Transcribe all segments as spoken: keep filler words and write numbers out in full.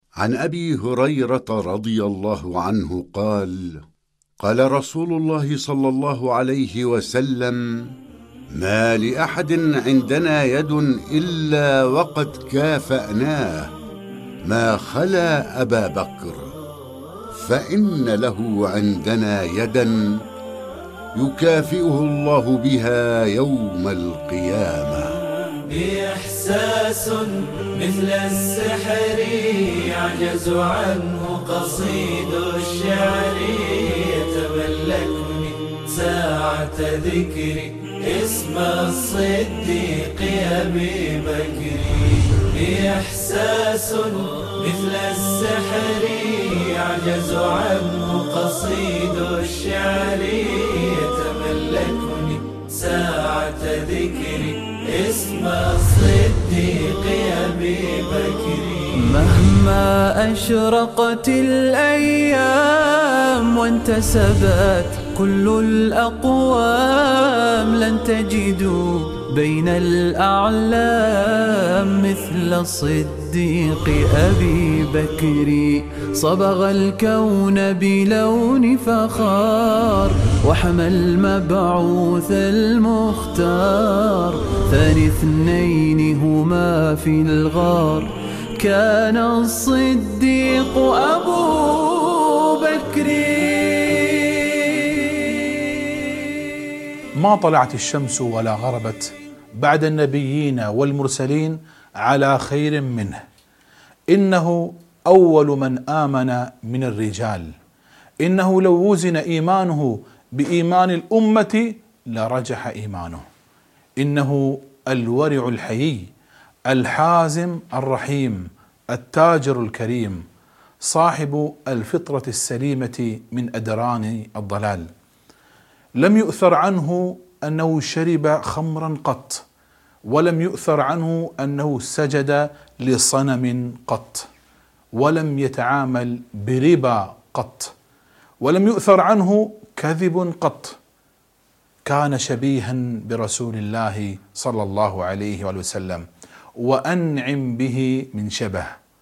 عن أبي هريرة رضي الله عنه قال: قال رسول الله صلى الله عليه وسلم: ما لأحد عندنا يد إلا وقد كافأناه ما خلا أبا بكر، فإن له عندنا يدا يكافئه الله بها يوم القيامة. بإحساس مثل السحر يعجز عنه قصيد الشعر، يتملكني ساعة ذكري اسم الصديق أبي بكر. بإحساس مثل السحر يعجز عنه قصيد الشعر، يتملكني ساعة ذكري اسم الصديق أبي بكر. مهما أشرقت الأيام وانتسبت كل الأقوام، لن تجدوا بين الأعلام مثل الصديق أبي بكر. صبغ الكون بلون فخار وحمى المبعوث المختار، ثاني اثنين هما في الغار كان الصديق أبو بكر. ما طلعت الشمس ولا غربت بعد النبيين والمرسلين على خير منه. إنه أول من آمن من الرجال، إنه لو وزن إيمانه بإيمان الأمة لرجح إيمانه. إنه الورع الحيي الحازم الرحيم التاجر الكريم، صاحب الفطرة السليمة من أدران الضلال. لم يؤثر عنه أنه شرب خمرا قط، ولم يؤثر عنه أنه سجد لصنم قط، ولم يتعامل بربا قط، ولم يؤثر عنه كذب قط. كان شبيها برسول الله صلى الله عليه وسلم، وأنعم به من شبه.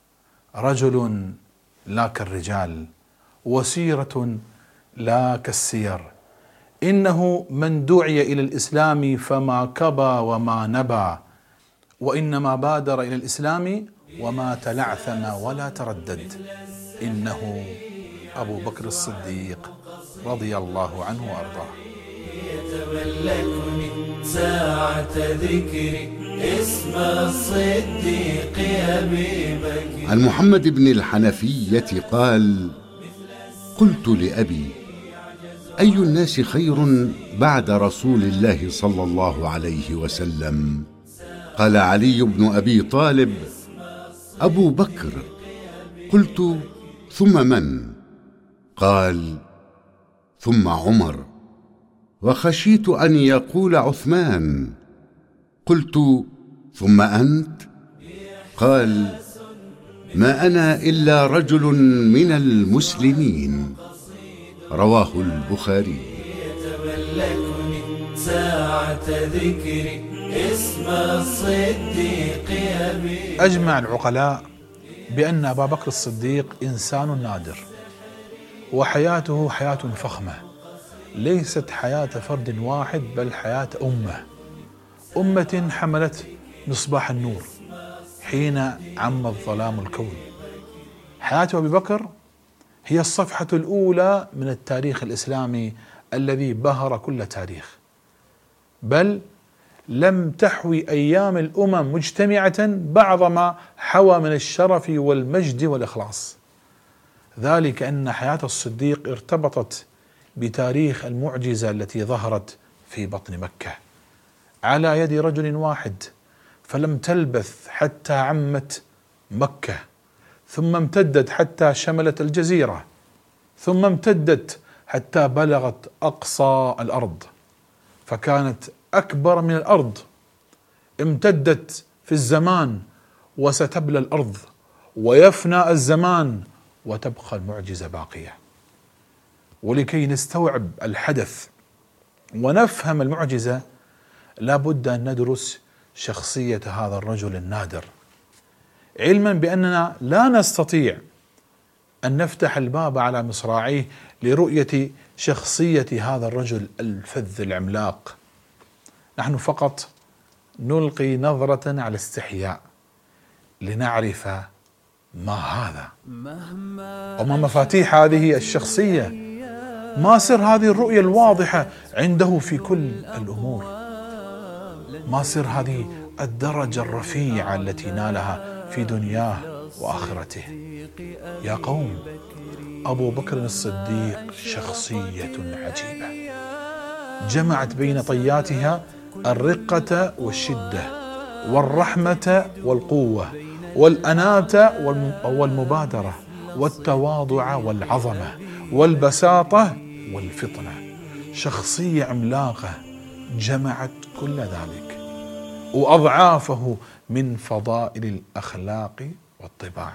رجل لا كالرجال، وسيرة لا كالسير. إنه من دعي إلى الإسلام فما كبى وما نبى، وإنما بادر إلى الإسلام وما تلعثم ولا تردد. إنه أبو بكر الصديق رضي الله عنه وأرضاه. يتملكني ساعة ذكري اسم الصديق أبي بكر. عن محمد بن الحنفية قال: قلت لأبي: أي الناس خير بعد رسول الله صلى الله عليه وسلم؟ قال علي بن أبي طالب: أبو بكر. قلت: ثم من؟ قال: ثم عمر، وخشيت أن يقول عثمان. قلت: ثم أنت؟ قال: ما أنا إلا رجل من المسلمين. رواه البخاري. يتملكني ساعة ذكري اسم الصديق أبي. أجمع العقلاء بأن أبا بكر الصديق إنسان نادر، وحياته حياة فخمة، ليست حياة فرد واحد بل حياة أمة، أمة حملت مصباح النور حين عم الظلام الكون. حياة أبي بكر هي الصفحة الأولى من التاريخ الإسلامي الذي بهر كل تاريخ، بل لم تحوي أيام الأمم مجتمعة بعض ما حوى من الشرف والمجد والإخلاص. ذلك أن حياة الصديق ارتبطت بتاريخ المعجزة التي ظهرت في بطن مكة على يد رجل واحد، فلم تلبث حتى عمت مكة، ثم امتدت حتى شملت الجزيرة، ثم امتدت حتى بلغت أقصى الأرض، فكانت أكبر من الأرض. امتدت في الزمان وستبلى الأرض ويفنى الزمان وتبقى المعجزة باقية. ولكي نستوعب الحدث ونفهم المعجزة لا بد أن ندرس شخصية هذا الرجل النادر. علما بأننا لا نستطيع أن نفتح الباب على مصراعيه لرؤية شخصية هذا الرجل الفذ العملاق. نحن فقط نلقي نظرة على استحياء لنعرف ما هذا وما مفاتيح هذه الشخصية، ما سر هذه الرؤية الواضحة عنده في كل الأمور، ما سر هذه الدرجة الرفيعة التي نالها في دنياه وآخرته. يا قوم، أبو بكر الصديق شخصية عجيبة جمعت بين طياتها الرقة والشدة والرحمة والقوة والأناة والمبادرة والتواضع والعظمة والبساطة والفطنة. شخصية عملاقة جمعت كل ذلك وأضعافه من فضائل الأخلاق والطباع.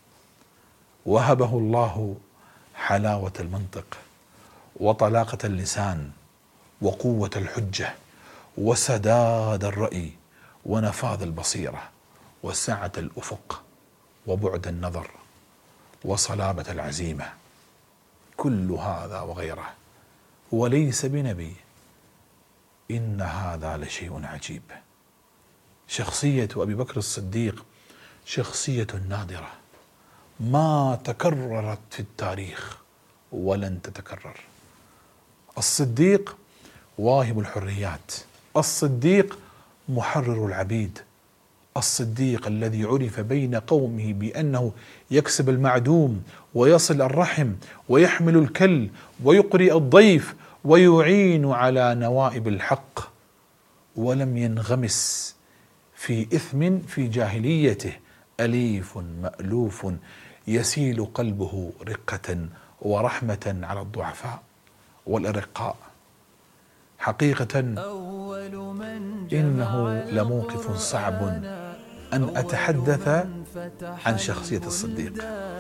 وهبه الله حلاوة المنطق وطلاقة اللسان وقوة الحجة وسداد الرأي ونفاذ البصيرة وسعة الأفق وبعد النظر وصلابة العزيمة. كل هذا وغيره وليس بنبي. إن هذا لشيء عجيب. شخصية أبي بكر الصديق شخصية نادرة ما تكررت في التاريخ ولن تتكرر. الصديق واهب الحريات، الصديق محرر العبيد، الصديق الذي عرف بين قومه بأنه يكسب المعدوم ويصل الرحم ويحمل الكل ويقرئ الضيف ويعين على نوائب الحق، ولم ينغمس في إثم في جاهليته، أليف مألوف يسيل قلبه رقة ورحمة على الضعفاء والأرقاء. حقيقة إنه لموقف صعب أن أتحدث عن شخصية الصديق،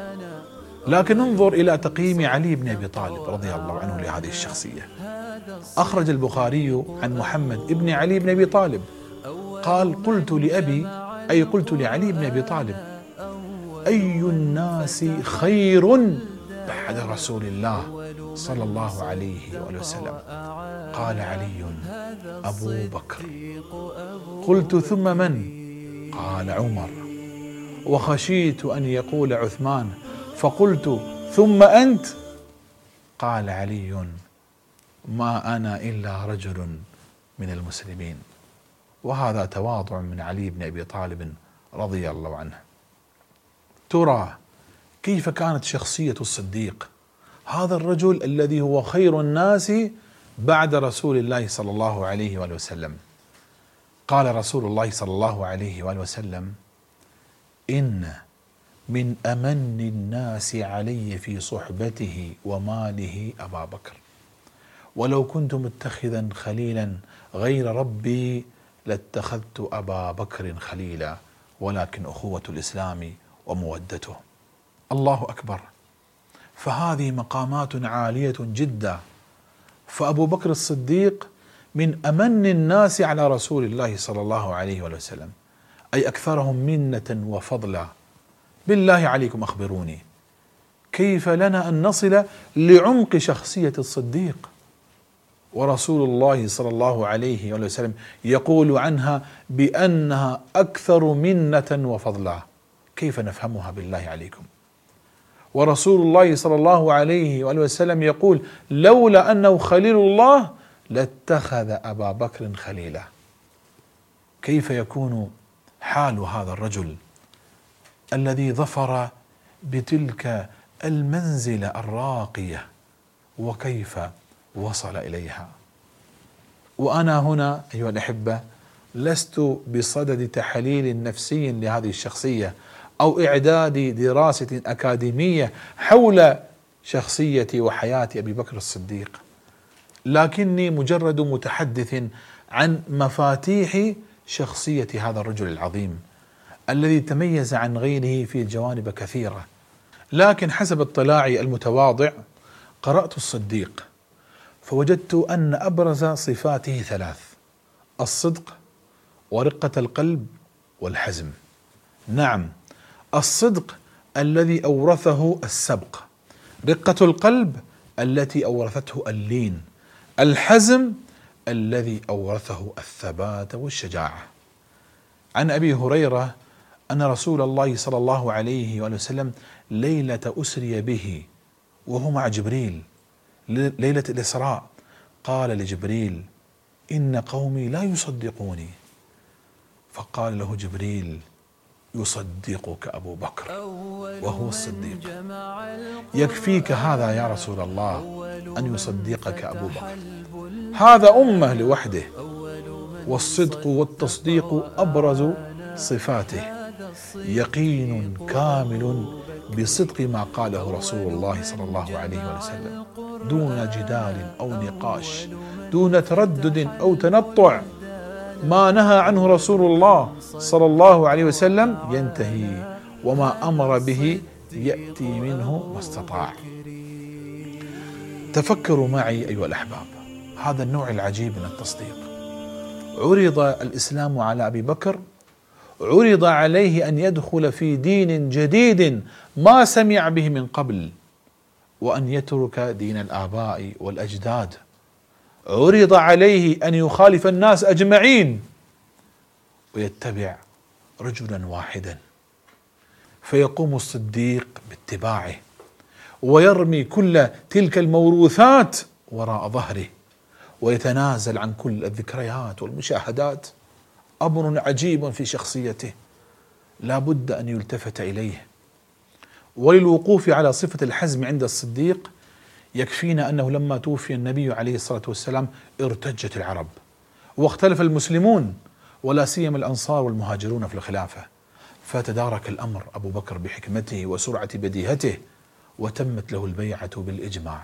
لكن انظر إلى تقييم علي بن أبي طالب رضي الله عنه لهذه الشخصية. أخرج البخاري عن محمد بن علي بن أبي طالب قال: قلت لأبي، أي قلت لعلي بن أبي طالب: أي الناس خير بعد رسول الله صلى الله عليه وآله وسلم؟ قال علي: أبو بكر. قلت: ثم من؟ قال: عمر. وخشيت أن يقول عثمان، فقلت: ثم أنت؟ قال علي: ما أنا إلا رجل من المسلمين. وهذا تواضع من علي بن أبي طالب رضي الله عنه. ترى كيف كانت شخصية الصديق، هذا الرجل الذي هو خير الناس بعد رسول الله صلى الله عليه وآله وسلم. قال رسول الله صلى الله عليه وآله وسلم: إن من أمن الناس علي في صحبته وماله أبا بكر، ولو كنت متخذا خليلا غير ربي لاتخذت أبا بكر خليلا، ولكن أخوة الإسلام ومودته. الله أكبر. فهذه مقامات عالية جدا. فأبو بكر الصديق من أمن الناس على رسول الله صلى الله عليه وسلم، أي أكثرهم منة وفضلا. بالله عليكم أخبروني كيف لنا أن نصل لعمق شخصية الصديق ورسول الله صلى الله عليه وسلم يقول عنها بأنها أكثر منة وفضلا؟ كيف نفهمها بالله عليكم؟ ورسول الله صلى الله عليه وسلم يقول: لولا أنه خليل الله لاتخذ أبا بكر خليلا. كيف يكون حال هذا الرجل الذي ظفر بتلك المنزلة الراقية، وكيف وصل إليها؟ وأنا هنا أيها الأحبة لست بصدد تحليل نفسي لهذه الشخصية أو إعداد دراسة أكاديمية حول شخصية وحياة أبي بكر الصديق، لكني مجرد متحدث عن مفاتيح شخصية هذا الرجل العظيم الذي تميز عن غيره في جوانب كثيرة. لكن حسب اطلاعي المتواضع قرأت الصديق فوجدت أن أبرز صفاته ثلاث: الصدق ورقة القلب والحزم. نعم، الصدق الذي أورثه السبق، رقة القلب التي أورثته اللين، الحزم الذي أورثه الثبات والشجاعة. عن أبي هريرة أن رسول الله صلى الله عليه وآله وسلم ليلة أسري به وهو مع جبريل ليلة الإسراء قال لجبريل: إن قومي لا يصدقوني. فقال له جبريل: يصدقك أبو بكر وهو الصديق. يكفيك هذا يا رسول الله أن يصدقك أبو بكر، هذا أمة لوحده. والصدق والتصديق أبرز صفاته، يقين كامل بصدق ما قاله رسول الله صلى الله عليه وسلم دون جدال أو نقاش، دون تردد أو تنطع. ما نهى عنه رسول الله صلى الله عليه وسلم ينتهي، وما أمر به يأتي منه ما استطاع. تفكروا معي أيها الأحباب، هذا النوع العجيب من التصديق. عرض الإسلام على أبي بكر، عرض عليه أن يدخل في دين جديد ما سمع به من قبل، وأن يترك دين الآباء والأجداد. عرض عليه أن يخالف الناس أجمعين ويتبع رجلا واحدا، فيقوم الصديق باتباعه ويرمي كل تلك الموروثات وراء ظهره ويتنازل عن كل الذكريات والمشاهدات. أمر عجيب في شخصيته لا بد أن يلتفت إليه. وللوقوف على صفة الحزم عند الصديق يكفينا أنه لما توفي النبي عليه الصلاة والسلام ارتجت العرب واختلف المسلمون، ولا سيما الأنصار والمهاجرون في الخلافة، فتدارك الأمر أبو بكر بحكمته وسرعة بديهته وتمت له البيعة بالإجماع.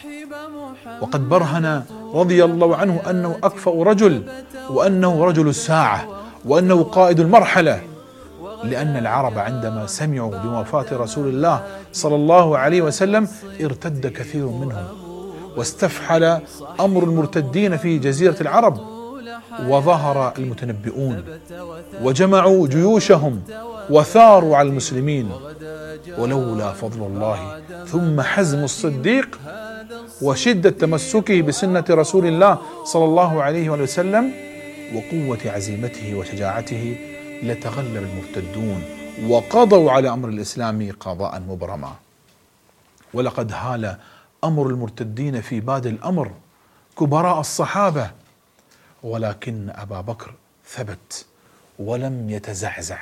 وقد برهن رضي الله عنه أنه أكفأ رجل، وأنه رجل الساعة، وأنه قائد المرحلة، لأن العرب عندما سمعوا بوفاة رسول الله صلى الله عليه وسلم ارتد كثير منهم، واستفحل أمر المرتدين في جزيرة العرب، وظهر المتنبئون وجمعوا جيوشهم وثاروا على المسلمين. ولولا فضل الله ثم حزم الصديق وشدة تمسكه بسنة رسول الله صلى الله عليه وسلم وقوة عزيمته وشجاعته لتغلب المرتدون وقضوا على أمر الإسلام قضاء مبرما. ولقد هال أمر المرتدين في باد الأمر كبراء الصحابة، ولكن أبا بكر ثبت ولم يتزعزع،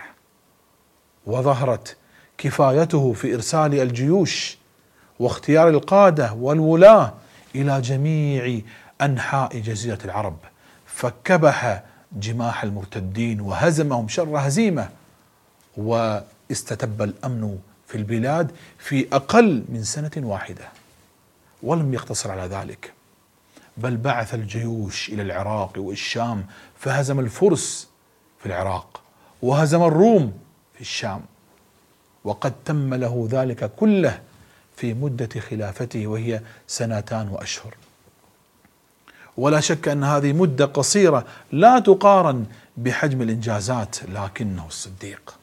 وظهرت كفايته في إرسال الجيوش واختيار القادة والولاة إلى جميع أنحاء جزيرة العرب، فكبح جماح المرتدين وهزمهم شر هزيمة، واستتب الأمن في البلاد في أقل من سنة واحدة. ولم يقتصر على ذلك، بل بعث الجيوش إلى العراق والشام فهزم الفرس في العراق وهزم الروم في الشام، وقد تم له ذلك كله في مدة خلافته وهي سنتان وأشهر. ولا شك أن هذه مدة قصيرة لا تقارن بحجم الإنجازات، لكنه الصديق.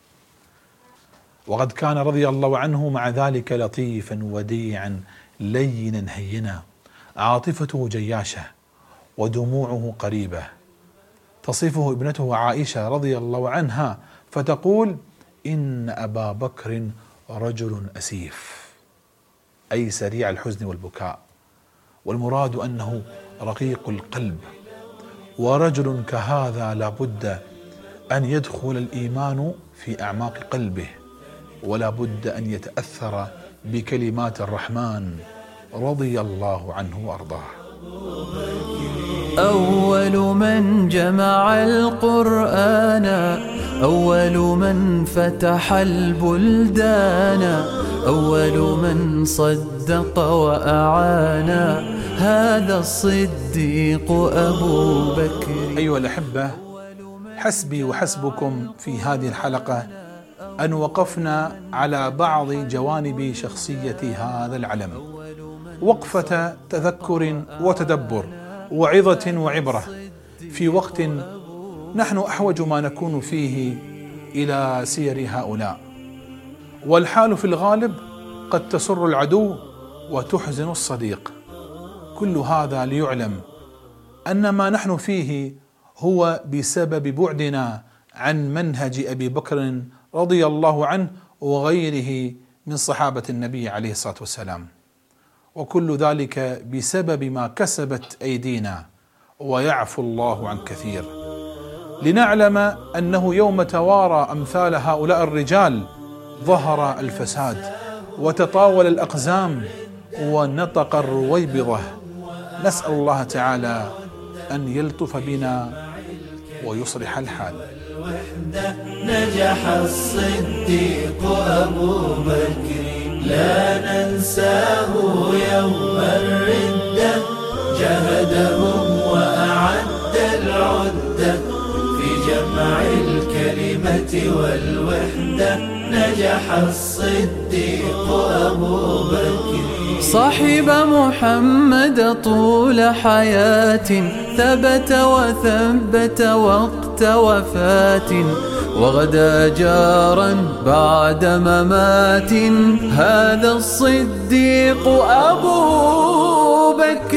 وقد كان رضي الله عنه مع ذلك لطيفا وديعا لينا هينا، عاطفته جياشة ودموعه قريبة. تصفه ابنته عائشة رضي الله عنها فتقول: إن أبا بكر رجل أسيف، أي سريع الحزن والبكاء، والمراد أنه رقيق القلب. ورجل كهذا لا بد أن يدخل الإيمان في أعماق قلبه، ولا بد أن يتأثر بكلمات الرحمن رضي الله عنه وأرضاه. أول من جمع القرآن، أول من فتح البلدان، أول من صدق وأعان، هذا الصديق أبو بكر. أيها الأحبة، حسبي وحسبكم في هذه الحلقة أن وقفنا على بعض جوانب شخصية هذا العلم، وقفة تذكر وتدبر وعظة وعبرة، في وقت نحن أحوج ما نكون فيه إلى سير هؤلاء. والحال في الغالب قد تسر العدو وتحزن الصديق. كل هذا ليعلم أن ما نحن فيه هو بسبب بعدنا عن منهج أبي بكر رضي الله عنه وغيره من صحابة النبي عليه الصلاة والسلام، وكل ذلك بسبب ما كسبت أيدينا، ويعفو الله عن كثير. لنعلم أنه يوم توارى أمثال هؤلاء الرجال ظهر الفساد وتطاول الأقزام ونطق الرويبضة. نسأل الله تعالى أن يلطف بنا ويصلح الحال. نجح الصديق أبو بكر لا ننساه يوم الردة، جهدهم وأعد العدة في جمع الكلمة والوحدة. نجح الصديق أبو بكر صاحب محمد طول حياة، ثبت وثبت وقت وفاة، وغدا جارا بعد ممات. هذا الصديق أبو بكر.